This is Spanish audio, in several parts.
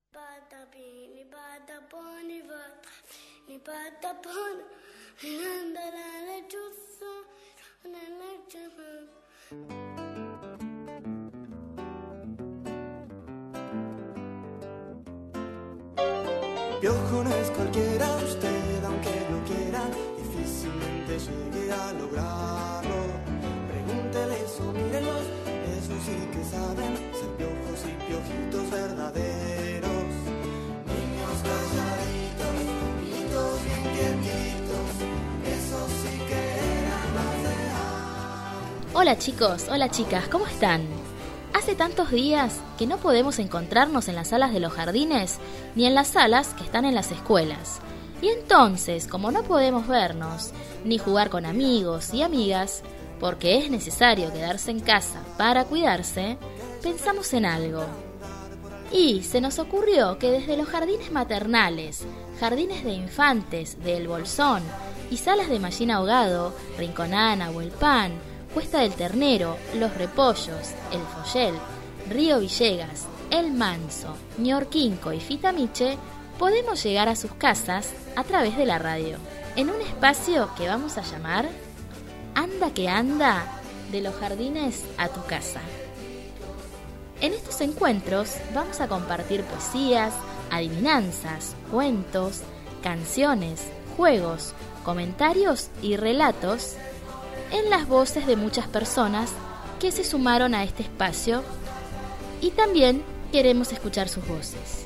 Piojo no es cualquiera, usted aunque lo quiera, difícilmente llegue a lograrlo. Pregúntele eso, mírenlos, eso sí que saben, ser piojos y piojitos verdaderos. Niños calladitos, niños bien quietitos, esos sí que eran los reales. Hola chicos, hola chicas, ¿cómo están? Hace tantos días que no podemos encontrarnos en las salas de los jardines ni en las salas que están en las escuelas. Y entonces, como no podemos vernos ni jugar con amigos y amigas, porque es necesario quedarse en casa para cuidarse, pensamos en algo. Y se nos ocurrió que desde los jardines maternales, jardines de infantes de El Bolsón y salas de Mallín Ahogado, Rinconana, Huelpán, Cuesta del Ternero, Los Repollos, El Follel, Río Villegas, El Manso, Ñorquinco y Fitamiche, podemos llegar a sus casas a través de la radio, en un espacio que vamos a llamar Anda que anda, de los jardines a tu casa. En estos encuentros vamos a compartir poesías, adivinanzas, cuentos, canciones, juegos, comentarios y relatos en las voces de muchas personas que se sumaron a este espacio y también queremos escuchar sus voces.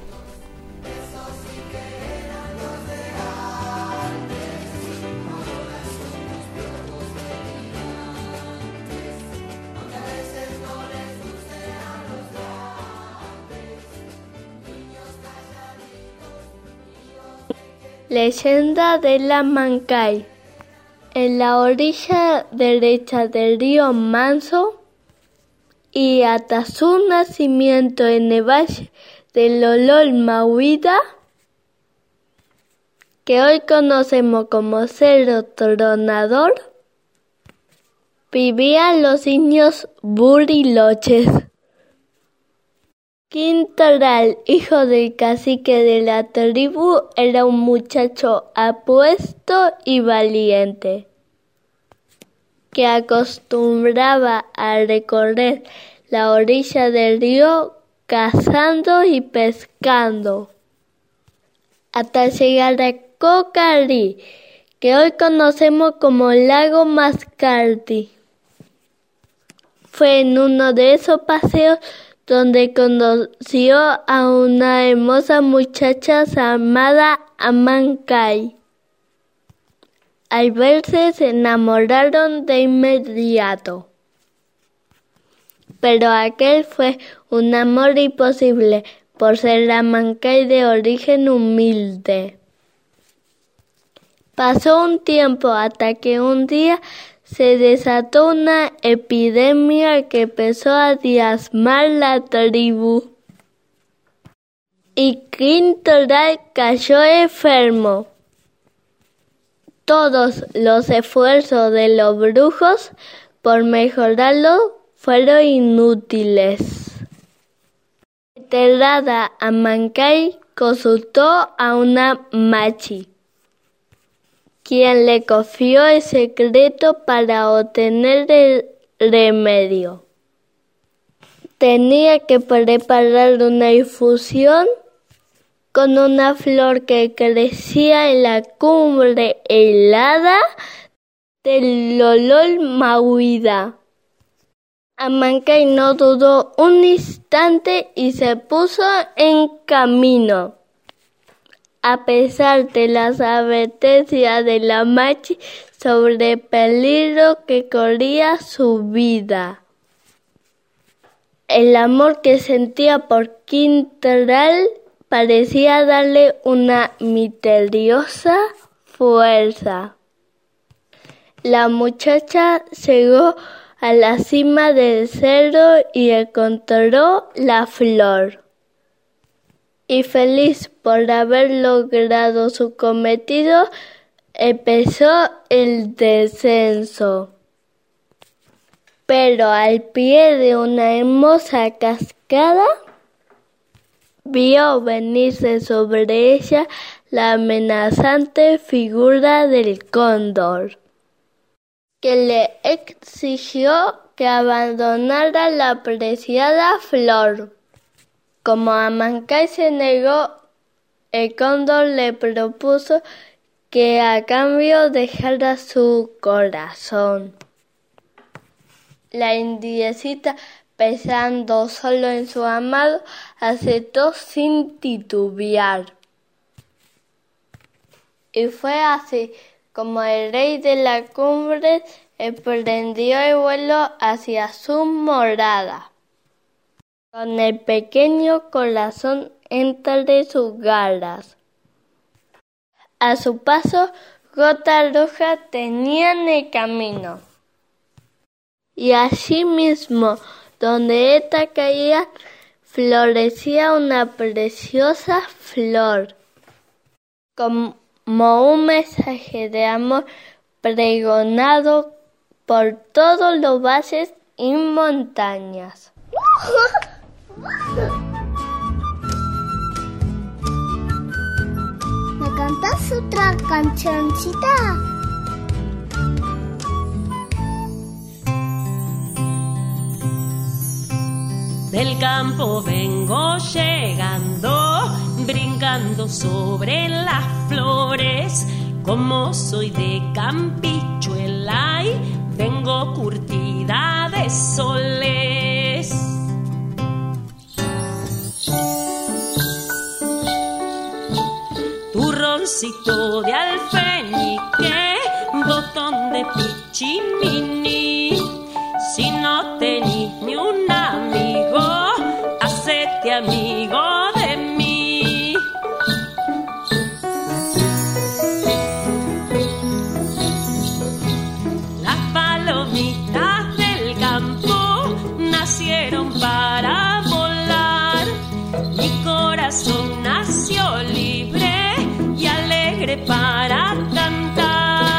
Leyenda de la Mancay. En la orilla derecha del río Manso y hasta su nacimiento en el valle del Olol-Mahuida, que hoy conocemos como Cerro Tronador, vivían los indios Buriloches. Quintoral, hijo del cacique de la tribu, era un muchacho apuesto y valiente, que acostumbraba a recorrer la orilla del río cazando y pescando, hasta llegar a Cocarí, que hoy conocemos como Lago Mascardi. Fue en uno de esos paseos donde conoció a una hermosa muchacha llamada Amancay. Al verse se enamoraron de inmediato. Pero aquel fue un amor imposible por ser Amancay de origen humilde. Pasó un tiempo hasta que un día se desató una epidemia que empezó a diezmar la tribu. Y Quintoral cayó enfermo. Todos los esfuerzos de los brujos por mejorarlo fueron inútiles. Enterrada, Amancay consultó a una machi, quien le confió el secreto para obtener el remedio. Tenía que preparar una infusión con una flor que crecía en la cumbre helada del Olol-Mahuida. Amancay no dudó un instante y se puso en camino. A pesar de las advertencias de la machi sobre el peligro que corría su vida, el amor que sentía por Quintoral parecía darle una misteriosa fuerza. La muchacha llegó a la cima del cerro y encontró la flor. Y feliz por haber logrado su cometido, empezó el descenso. Pero al pie de una hermosa cascada, vio venirse sobre ella la amenazante figura del cóndor, que le exigió que abandonara la preciada flor. Como Amancay se negó, el cóndor le propuso que a cambio dejara su corazón. La indiecita, pensando solo en su amado, aceptó sin titubear. Y fue así como el rey de la cumbre emprendió el vuelo hacia su morada, con el pequeño corazón entre sus garras. A su paso, Gota Roja tenían el camino. Y allí mismo, donde ésta caía, florecía una preciosa flor, como un mensaje de amor pregonado por todos los valles y montañas. ¿Me cantas otra cancioncita? Del campo vengo llegando, brincando sobre las flores. Como soy de Campichuela y vengo curtida de soles. Turroncito de alfeñique, botón de pichimini. Si no tenís ni un amigo, hacete amigo de mí. Las palomitas del campo nacieron para volar. Mi corazón nació libre y alegre para cantar.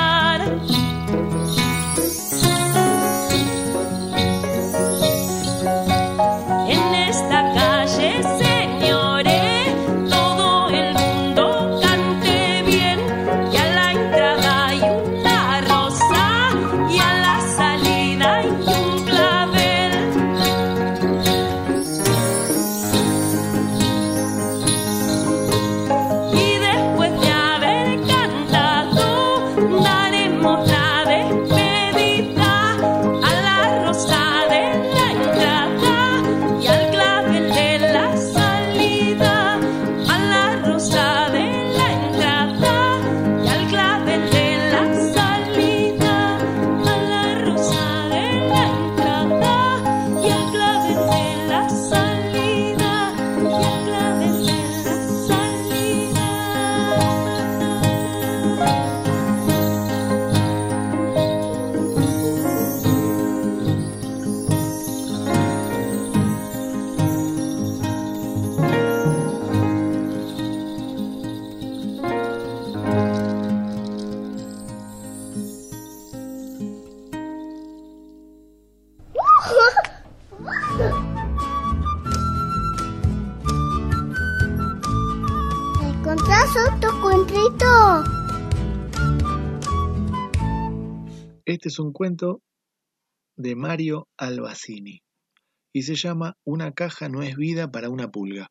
Este es un cuento de Mario Albacini y se llama Una caja no es vida para una pulga.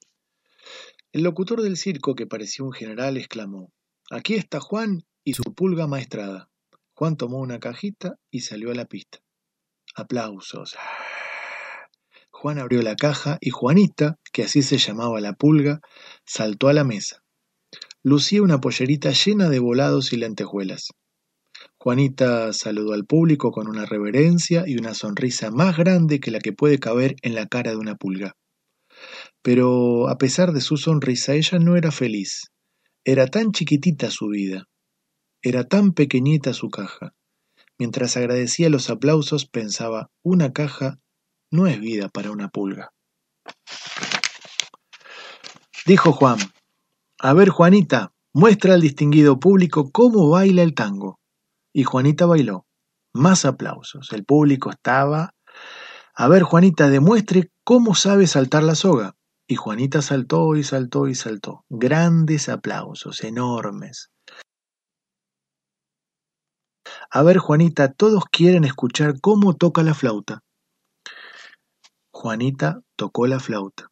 El locutor del circo, que parecía un general, exclamó: «Aquí está Juan y su pulga amaestrada». Juan tomó una cajita y salió a la pista. Aplausos. Juan abrió la caja y Juanita, que así se llamaba la pulga, saltó a la mesa. Lucía una pollerita llena de volados y lentejuelas. Juanita saludó al público con una reverencia y una sonrisa más grande que la que puede caber en la cara de una pulga. Pero a pesar de su sonrisa, ella no era feliz. Era tan chiquitita su vida. Era tan pequeñita su caja. Mientras agradecía los aplausos, pensaba: una caja no es vida para una pulga. Dijo Juan: «A ver, Juanita, muestra al distinguido público cómo baila el tango». Y Juanita bailó. Más aplausos. El público estaba: «A ver, Juanita, demuestre cómo sabe saltar la soga». Y Juanita saltó y saltó y saltó. Grandes aplausos, enormes. A ver, Juanita, todos quieren escuchar cómo toca la flauta. Juanita tocó la flauta.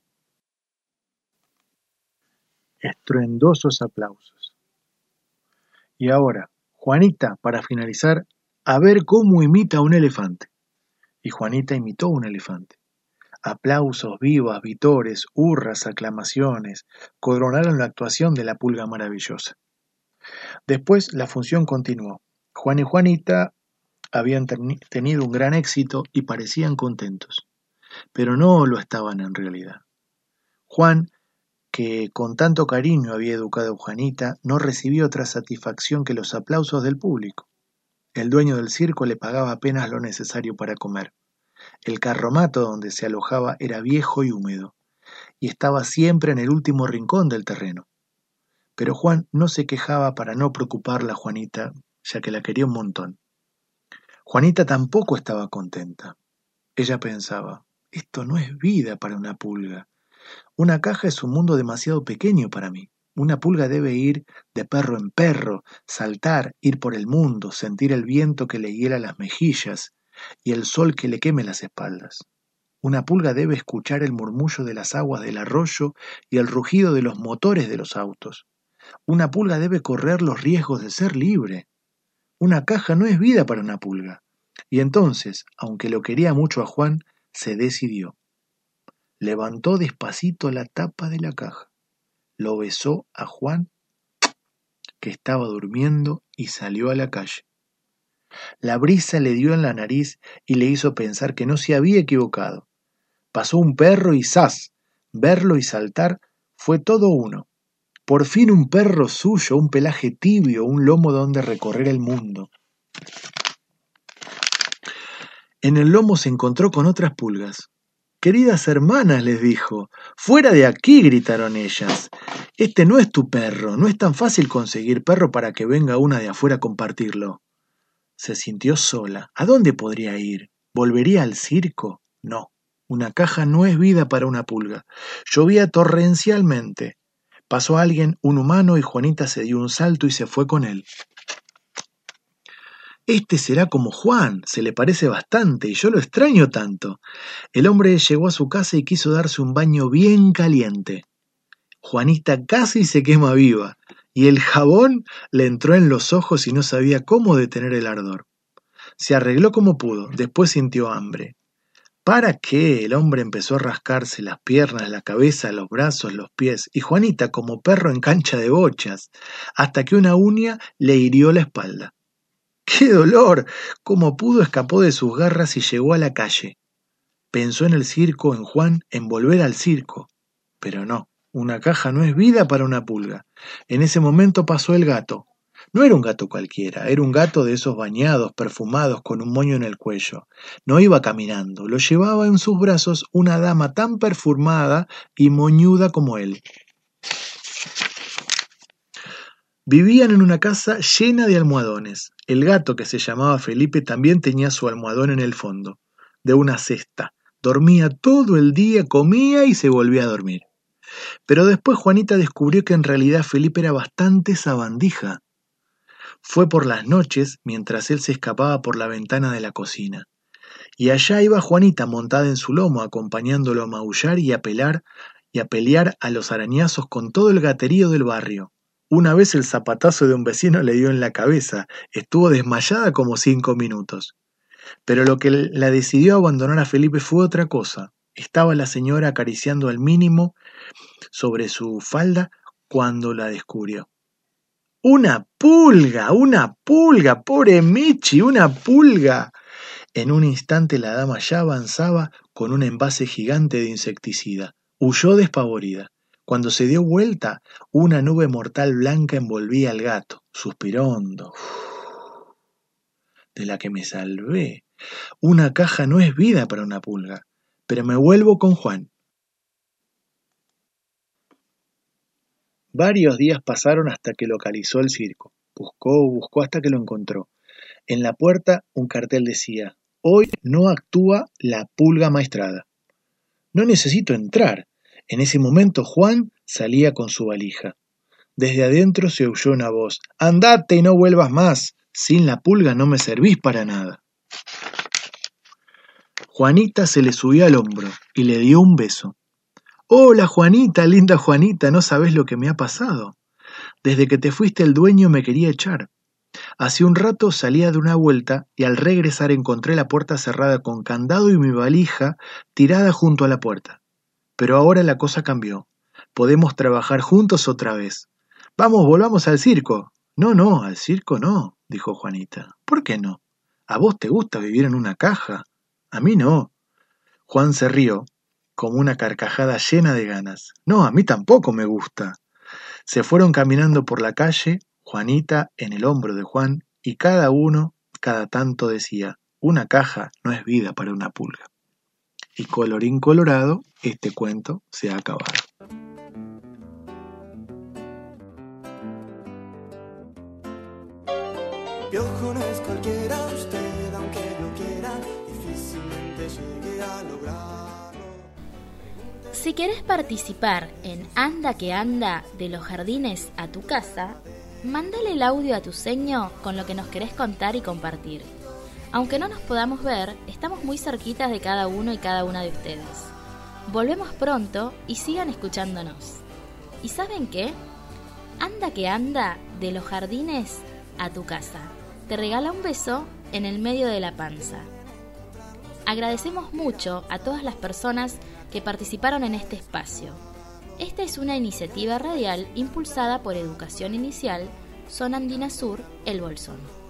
Estruendosos aplausos. Y ahora, Juanita, para finalizar, a ver cómo imita un elefante. Y Juanita imitó un elefante. Aplausos, vivas, vítores, hurras, aclamaciones, coronaron la actuación de la pulga maravillosa. Después la función continuó. Juan y Juanita habían tenido un gran éxito y parecían contentos, pero no lo estaban en realidad. Juan, que con tanto cariño había educado a Juanita, no recibió otra satisfacción que los aplausos del público. El dueño del circo le pagaba apenas lo necesario para comer. El carromato donde se alojaba era viejo y húmedo, y estaba siempre en el último rincón del terreno. Pero Juan no se quejaba para no preocuparla a Juanita, ya que la quería un montón. Juanita tampoco estaba contenta. Ella pensaba, esto no es vida para una pulga. Una caja es un mundo demasiado pequeño para mí. Una pulga debe ir de perro en perro, saltar, ir por el mundo, sentir el viento que le hiela las mejillas y el sol que le queme las espaldas. Una pulga debe escuchar el murmullo de las aguas del arroyo y el rugido de los motores de los autos. Una pulga debe correr los riesgos de ser libre. Una caja no es vida para una pulga. Y entonces, aunque lo quería mucho a Juan, se decidió. Levantó despacito la tapa de la caja, lo besó a Juan, que estaba durmiendo, y salió a la calle. La brisa le dio en la nariz y le hizo pensar que no se había equivocado. Pasó un perro y ¡zas! Verlo y saltar fue todo uno. Por fin un perro suyo, un pelaje tibio, un lomo donde recorrer el mundo. En el lomo se encontró con otras pulgas. «Queridas hermanas», les dijo, «fuera de aquí», gritaron ellas. «Este no es tu perro, no es tan fácil conseguir perro para que venga una de afuera a compartirlo». Se sintió sola. ¿A dónde podría ir? ¿Volvería al circo? No, una caja no es vida para una pulga. Llovía torrencialmente. Pasó alguien, un humano, y Juanita se dio un salto y se fue con él. «Este será como Juan, se le parece bastante y yo lo extraño tanto». El hombre llegó a su casa y quiso darse un baño bien caliente. Juanita casi se quema viva y el jabón le entró en los ojos y no sabía cómo detener el ardor. Se arregló como pudo, después sintió hambre. ¿Para qué? El hombre empezó a rascarse las piernas, la cabeza, los brazos, los pies, y Juanita como perro en cancha de bochas, hasta que una uña le hirió la espalda. ¡Qué dolor! Como pudo escapó de sus garras y llegó a la calle. Pensó en el circo, en Juan, en volver al circo. Pero no, una caja no es vida para una pulga. En ese momento pasó el gato. No era un gato cualquiera, era un gato de esos bañados, perfumados, con un moño en el cuello. No iba caminando, lo llevaba en sus brazos una dama tan perfumada y moñuda como él. Vivían en una casa llena de almohadones. El gato, que se llamaba Felipe, también tenía su almohadón en el fondo, de una cesta. Dormía todo el día, comía y se volvía a dormir. Pero después Juanita descubrió que en realidad Felipe era bastante sabandija. Fue por las noches, mientras él se escapaba por la ventana de la cocina. Y allá iba Juanita montada en su lomo, acompañándolo a maullar y a pelear a los arañazos con todo el gaterío del barrio. Una vez el zapatazo de un vecino le dio en la cabeza, estuvo desmayada como 5 minutos. Pero lo que la decidió abandonar a Felipe fue otra cosa. Estaba la señora acariciando al mínimo sobre su falda cuando la descubrió. ¡Una pulga! ¡Una pulga! ¡Pobre Michi! ¡Una pulga! En un instante la dama ya avanzaba con un envase gigante de insecticida. Huyó despavorida. Cuando se dio vuelta, una nube mortal blanca envolvía al gato. Suspiró hondo. De la que me salvé. Una caja no es vida para una pulga. Pero me vuelvo con Juan. Varios días pasaron hasta que localizó el circo. Buscó hasta que lo encontró. En la puerta un cartel decía: «Hoy no actúa la pulga maestrada». «No necesito entrar. En ese momento Juan salía con su valija. Desde adentro se oyó una voz: «¡Andate y no vuelvas más! Sin la pulga no me servís para nada». Juanita se le subió al hombro y le dio un beso. «Hola, Juanita, linda Juanita, no sabés lo que me ha pasado. Desde que te fuiste el dueño me quería echar. Hace un rato salía de una vuelta y al regresar encontré la puerta cerrada con candado y mi valija tirada junto a la puerta. Pero ahora la cosa cambió. Podemos trabajar juntos otra vez. Vamos, volvamos al circo». «No, al circo no», dijo Juanita. «¿Por qué no? ¿A vos te gusta vivir en una caja? A mí no». Juan se rió, como una carcajada llena de ganas. «No, a mí tampoco me gusta». Se fueron caminando por la calle, Juanita en el hombro de Juan, y cada uno, cada tanto decía: «Una caja no es vida para una pulga». Y colorín colorado, este cuento se ha acabado. Piojo no es cualquiera, usted aunque lo quiera, difícilmente llegue a lograrlo. Si querés participar en Anda que Anda de los Jardines a tu casa, mándale el audio a tu seño con lo que nos querés contar y compartir. Aunque no nos podamos ver, estamos muy cerquitas de cada uno y cada una de ustedes. Volvemos pronto y sigan escuchándonos. ¿Y saben qué? Anda que Anda de los Jardines a tu casa te regala un beso en el medio de la panza. Agradecemos mucho a todas las personas que participaron en este espacio. Esta es una iniciativa radial impulsada por Educación Inicial, Zona Andina Sur, El Bolsón.